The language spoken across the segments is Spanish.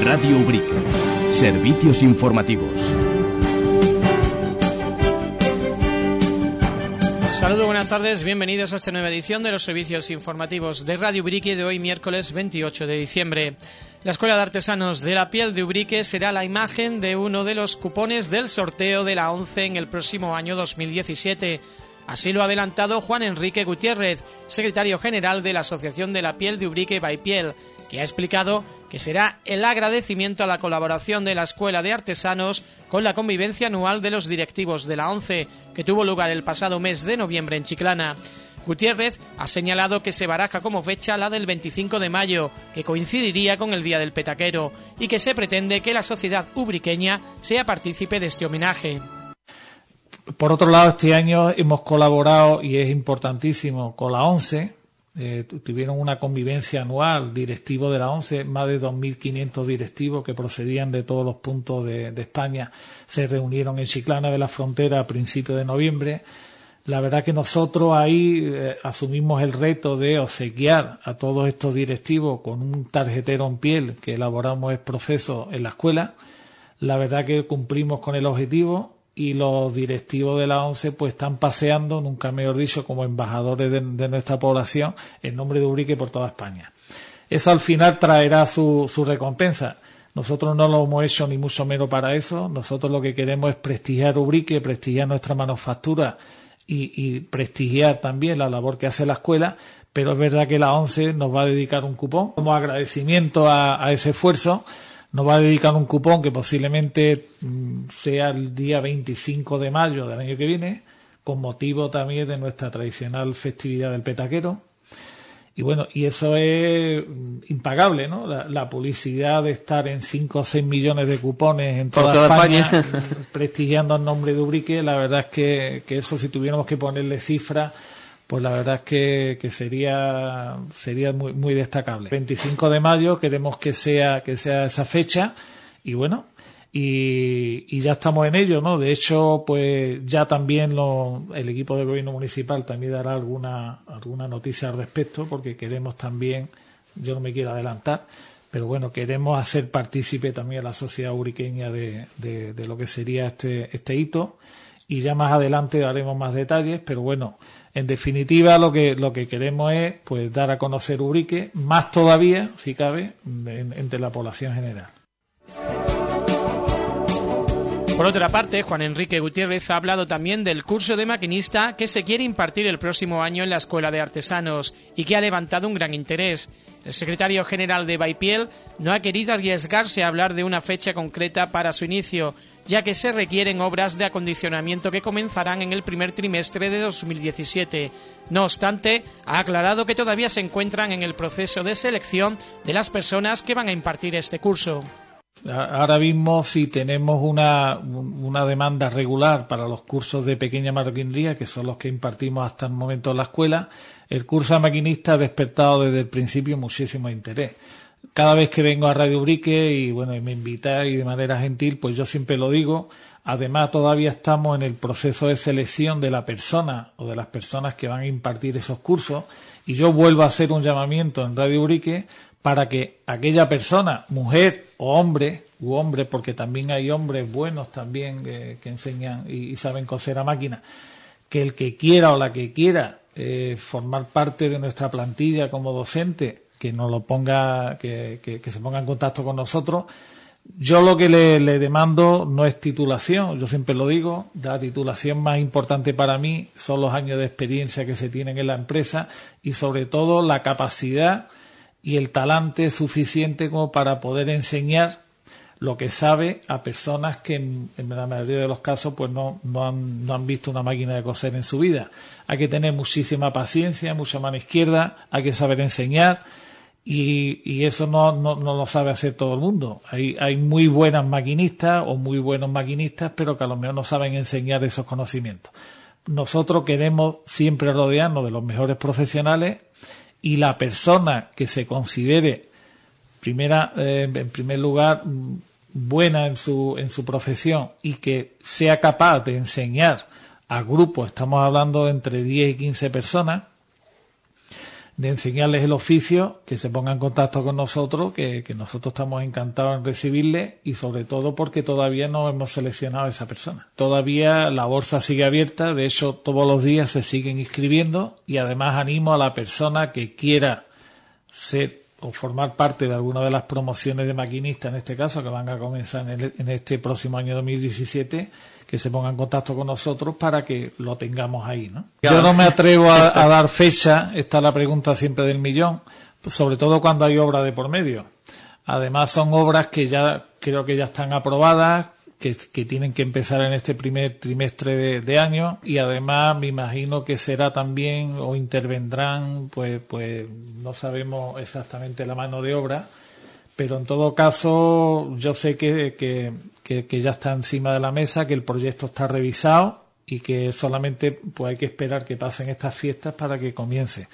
Radio Ubrique. Servicios informativos. Saludos, buenas tardes, bienvenidos a esta nueva edición de los servicios informativos de Radio Ubrique de hoy, miércoles 28 de diciembre. La Escuela de Artesanos de la Piel de Ubrique será la imagen de uno de los cupones del sorteo de la ONCE en el próximo año 2017. Así lo ha adelantado Juan Enrique Gutiérrez, secretario general de la Asociación de la Piel de Ubrique Baipiel, que ha explicado que será el agradecimiento a la colaboración de la Escuela de Artesanos con la convivencia anual de los directivos de la ONCE, que tuvo lugar el pasado mes de noviembre en Chiclana. Gutiérrez ha señalado que se baraja como fecha la del 25 de mayo, que coincidiría con el Día del Petaquero, y que se pretende que la sociedad ubriqueña sea partícipe de este homenaje. Por otro lado, este año hemos colaborado, y es importantísimo, con la ONCE. Tuvieron una convivencia anual, directivo de la ONCE, más de 2.500 directivos que procedían de todos los puntos de España, se reunieron en Chiclana de la Frontera a principios de noviembre. La verdad que nosotros ahí asumimos el reto de obsequiar a todos estos directivos con un tarjetero en piel que elaboramos ex profeso en la escuela. La verdad que cumplimos con el objetivo y los directivos de la ONCE pues están paseando, nunca mejor dicho, como embajadores de nuestra población en nombre de Ubrique por toda España. Eso al final traerá su recompensa. Nosotros no lo hemos hecho ni mucho menos para eso. Nosotros lo que queremos es prestigiar Ubrique, prestigiar nuestra manufactura y prestigiar también la labor que hace la escuela, pero es verdad que la ONCE nos va a dedicar un cupón como agradecimiento a ese esfuerzo. Nos va a dedicar un cupón que posiblemente sea el día 25 de mayo del año que viene, con motivo también de nuestra tradicional festividad del petaquero. Y bueno, y eso es impagable, ¿no? La publicidad de estar en 5 o 6 millones de cupones en toda España prestigiando el nombre de Ubrique, la verdad es que eso, si tuviéramos que ponerle cifras, pues la verdad es que sería muy, muy destacable. 25 de mayo queremos que sea esa fecha y bueno, y ya estamos en ello, ¿no? De hecho, pues ya también el equipo de gobierno municipal también dará alguna noticia al respecto, porque queremos también, yo no me quiero adelantar, pero bueno, queremos hacer partícipe también a la sociedad ubriqueña de lo que sería este hito, y ya más adelante daremos más detalles, pero bueno, en definitiva, lo que queremos es pues dar a conocer Ubrique, más todavía, si cabe, entre la población general. Por otra parte, Juan Enrique Gutiérrez ha hablado también del curso de maquinista que se quiere impartir el próximo año en la Escuela de Artesanos y que ha levantado un gran interés. El secretario general de Baipiel no ha querido arriesgarse a hablar de una fecha concreta para su inicio, ya que se requieren obras de acondicionamiento que comenzarán en el primer trimestre de 2017. No obstante, ha aclarado que todavía se encuentran en el proceso de selección de las personas que van a impartir este curso. Ahora mismo, si tenemos una demanda regular para los cursos de pequeña marroquinería, que son los que impartimos hasta el momento en la escuela, el curso de maquinista ha despertado desde el principio muchísimo interés. Cada vez que vengo a Radio Ubrique y bueno, y me invitáis de manera gentil, pues yo siempre lo digo. Además, todavía estamos en el proceso de selección de la persona o de las personas que van a impartir esos cursos, y yo vuelvo a hacer un llamamiento en Radio Ubrique para que aquella persona, mujer o hombre, porque también hay hombres buenos también que enseñan y saben coser a máquina, que el que quiera o la que quiera formar parte de nuestra plantilla como docente, que nos lo ponga, que se ponga en contacto con nosotros. Yo lo que le demando no es titulación, yo siempre lo digo, la titulación más importante para mí son los años de experiencia que se tienen en la empresa y sobre todo la capacidad y el talante suficiente como para poder enseñar lo que sabe a personas que en la mayoría de los casos pues no han visto una máquina de coser en su vida. Hay que tener muchísima paciencia, mucha mano izquierda, hay que saber enseñar. Y eso no lo sabe hacer todo el mundo. Hay muy buenas maquinistas o muy buenos maquinistas, pero que a lo mejor no saben enseñar esos conocimientos. Nosotros queremos siempre rodearnos de los mejores profesionales, y la persona que se considere en primer lugar buena en su profesión y que sea capaz de enseñar a grupos, estamos hablando de entre 10 y 15 personas, de enseñarles el oficio, que se pongan en contacto con nosotros, que nosotros estamos encantados en recibirles, y sobre todo porque todavía no hemos seleccionado a esa persona. Todavía la bolsa sigue abierta, de hecho todos los días se siguen inscribiendo, y además animo a la persona que quiera ser o formar parte de alguna de las promociones de maquinista, en este caso, que van a comenzar en este próximo año 2017, que se ponga en contacto con nosotros para que lo tengamos ahí, ¿no? Yo no me atrevo a dar fecha, esta es la pregunta siempre del millón, sobre todo cuando hay obra de por medio. Además son obras que ya creo que ya están aprobadas, que tienen que empezar en este primer trimestre de año, y además me imagino que será también, o intervendrán, pues no sabemos exactamente la mano de obra, pero en todo caso yo sé que ya está encima de la mesa, que el proyecto está revisado y que solamente pues hay que esperar que pasen estas fiestas para que comience.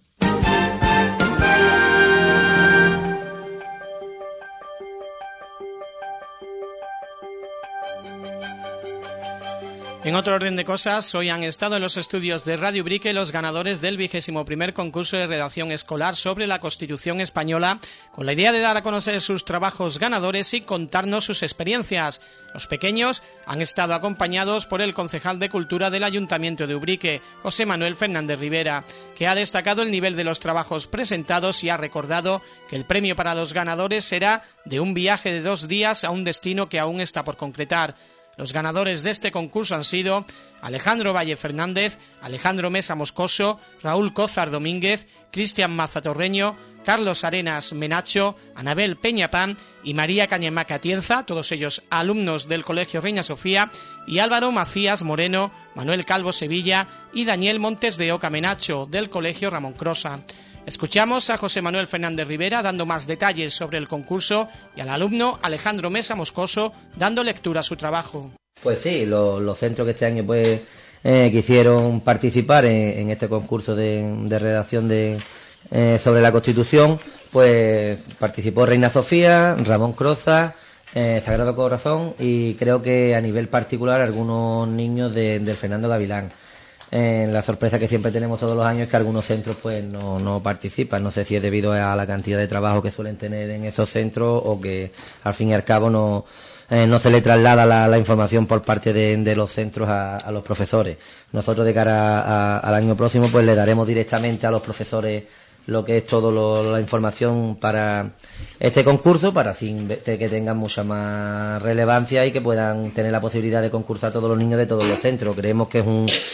En otro orden de cosas, hoy han estado en los estudios de Radio Ubrique los ganadores del 21º concurso de redacción escolar sobre la Constitución española, con la idea de dar a conocer sus trabajos ganadores y contarnos sus experiencias. Los pequeños han estado acompañados por el concejal de Cultura del Ayuntamiento de Ubrique, José Manuel Fernández Rivera, que ha destacado el nivel de los trabajos presentados y ha recordado que el premio para los ganadores será de un viaje de 2 días a un destino que aún está por concretar. Los ganadores de este concurso han sido Alejandro Valle Fernández, Alejandro Mesa Moscoso, Raúl Cózar Domínguez, Cristian Maza Torreño, Carlos Arenas Menacho, Anabel Peñapán y María Cañamaca Atienza, todos ellos alumnos del Colegio Reina Sofía, y Álvaro Macías Moreno, Manuel Calvo Sevilla y Daniel Montes de Oca Menacho, del Colegio Ramón Crosa. Escuchamos a José Manuel Fernández Rivera dando más detalles sobre el concurso y al alumno Alejandro Mesa Moscoso dando lectura a su trabajo. Pues sí, los centros que este año pues quisieron participar en este concurso de redacción sobre la Constitución, pues participó Reina Sofía, Ramón Croza, Sagrado Corazón, y creo que a nivel particular algunos niños del Fernando Gavilán. La sorpresa que siempre tenemos todos los años es que algunos centros pues no participan. No sé si es debido a la cantidad de trabajo que suelen tener en esos centros, o que al fin y al cabo no se le traslada la información por parte de los centros a los profesores. Nosotros de cara al año próximo pues le daremos directamente a los profesores lo que es toda la información para este concurso, para así que tengan mucha más relevancia y que puedan tener la posibilidad de concursar todos los niños de todos los centros. Creemos que es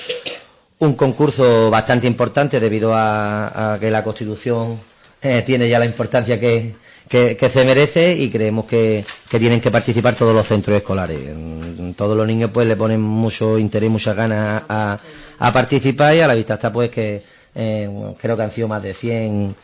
un concurso bastante importante debido a que la Constitución tiene ya la importancia que se merece, y creemos que tienen que participar todos los centros escolares. Todos los niños pues le ponen mucho interés, muchas ganas a participar, y a la vista está pues que creo que han sido más de 100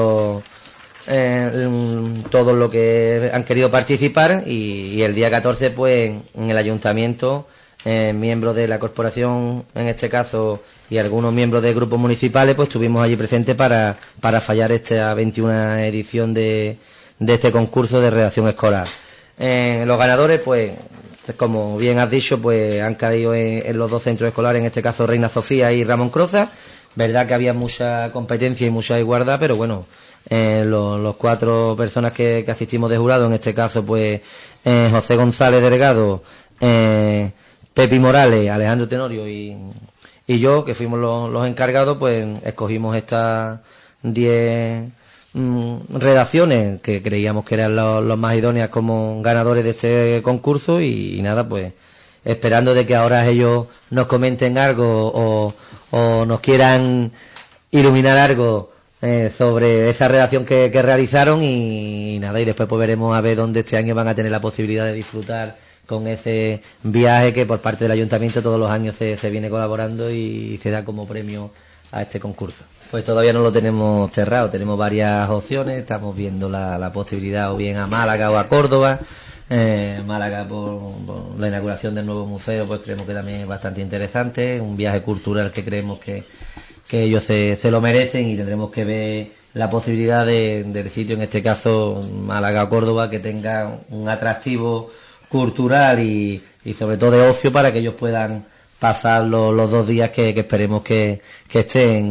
todos los que han querido participar, y el día 14 pues en el ayuntamiento miembros de la corporación en este caso y algunos miembros de grupos municipales pues estuvimos allí presentes para fallar esta 21 edición de este concurso de redacción escolar. Los ganadores pues como bien has dicho pues han caído en los 2 centros escolares, en este caso Reina Sofía y Ramón Croza. Verdad que había mucha competencia y mucha igualdad, pero bueno, los 4 personas que asistimos de jurado, en este caso pues José González Delgado, Pepi Morales, Alejandro Tenorio y yo, que fuimos los encargados, pues escogimos estas 10 redacciones que creíamos que eran los más idóneas como ganadores de este concurso, y nada, pues esperando de que ahora ellos nos comenten algo o nos quieran iluminar algo sobre esa redacción que realizaron, y nada, y después pues veremos a ver dónde este año van a tener la posibilidad de disfrutar con ese viaje que por parte del ayuntamiento todos los años se viene colaborando y se da como premio a este concurso. Pues todavía no lo tenemos cerrado, tenemos varias opciones, estamos viendo la posibilidad o bien a Málaga o a Córdoba. Málaga por la inauguración del nuevo museo pues creemos que también es bastante interesante, un viaje cultural que creemos que ellos se lo merecen, y tendremos que ver la posibilidad del sitio, en este caso Málaga o Córdoba, que tenga un atractivo cultural y sobre todo de ocio para que ellos puedan pasar los 2 días que esperemos que estén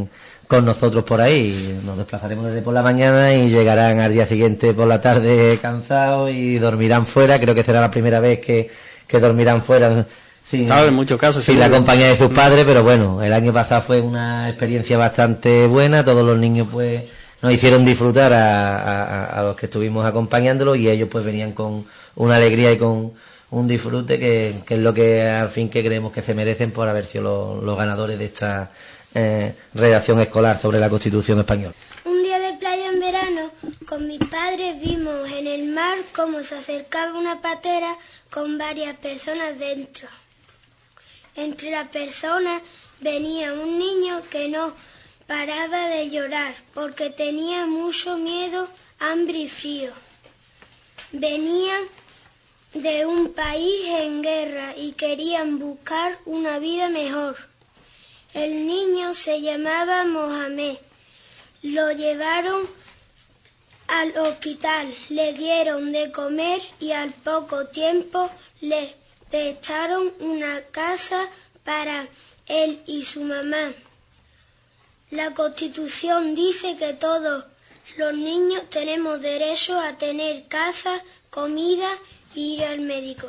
con nosotros por ahí. Nos desplazaremos desde por la mañana y llegarán al día siguiente por la tarde cansados y dormirán fuera. Creo que será la primera vez que dormirán fuera en muchos casos sin la compañía de sus padres, pero bueno, el año pasado fue una experiencia bastante buena. Todos los niños pues nos hicieron disfrutar a los que estuvimos acompañándolos, y ellos pues venían con una alegría y con un disfrute que es lo que al fin que creemos que se merecen por haber sido los ganadores de esta redacción escolar sobre la Constitución española. Un día de playa en verano, con mis padres vimos en el mar cómo se acercaba una patera con varias personas dentro. Entre las personas venía un niño que no paraba de llorar porque tenía mucho miedo, hambre y frío. Venían de un país en guerra y querían buscar una vida mejor. El niño se llamaba Mohamed. Lo llevaron al hospital, le dieron de comer y al poco tiempo le prestaron una casa para él y su mamá. La Constitución dice que todos los niños tenemos derecho a tener casa, comida y ir al médico.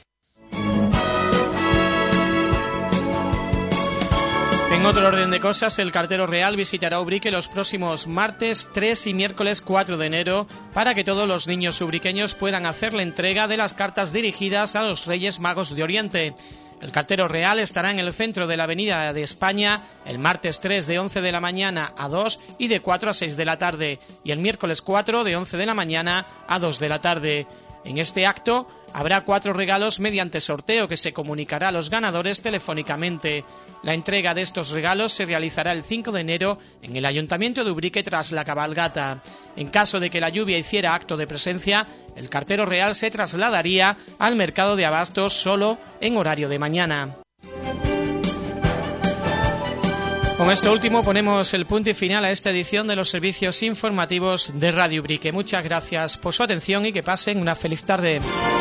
En otro orden de cosas, el cartero real visitará Ubrique los próximos martes 3 y miércoles 4 de enero para que todos los niños ubriqueños puedan hacer la entrega de las cartas dirigidas a los Reyes Magos de Oriente. El cartero real estará en el centro de la Avenida de España el martes 3 de 11 de la mañana a 2 y de 4 a 6 de la tarde, y el miércoles 4 de 11 de la mañana a 2 de la tarde. En este acto habrá 4 regalos mediante sorteo que se comunicará a los ganadores telefónicamente. La entrega de estos regalos se realizará el 5 de enero en el Ayuntamiento de Ubrique tras la cabalgata. En caso de que la lluvia hiciera acto de presencia, el cartero real se trasladaría al mercado de abastos solo en horario de mañana. Con esto último ponemos el punto y final a esta edición de los servicios informativos de Radio Ubrique. Muchas gracias por su atención y que pasen una feliz tarde.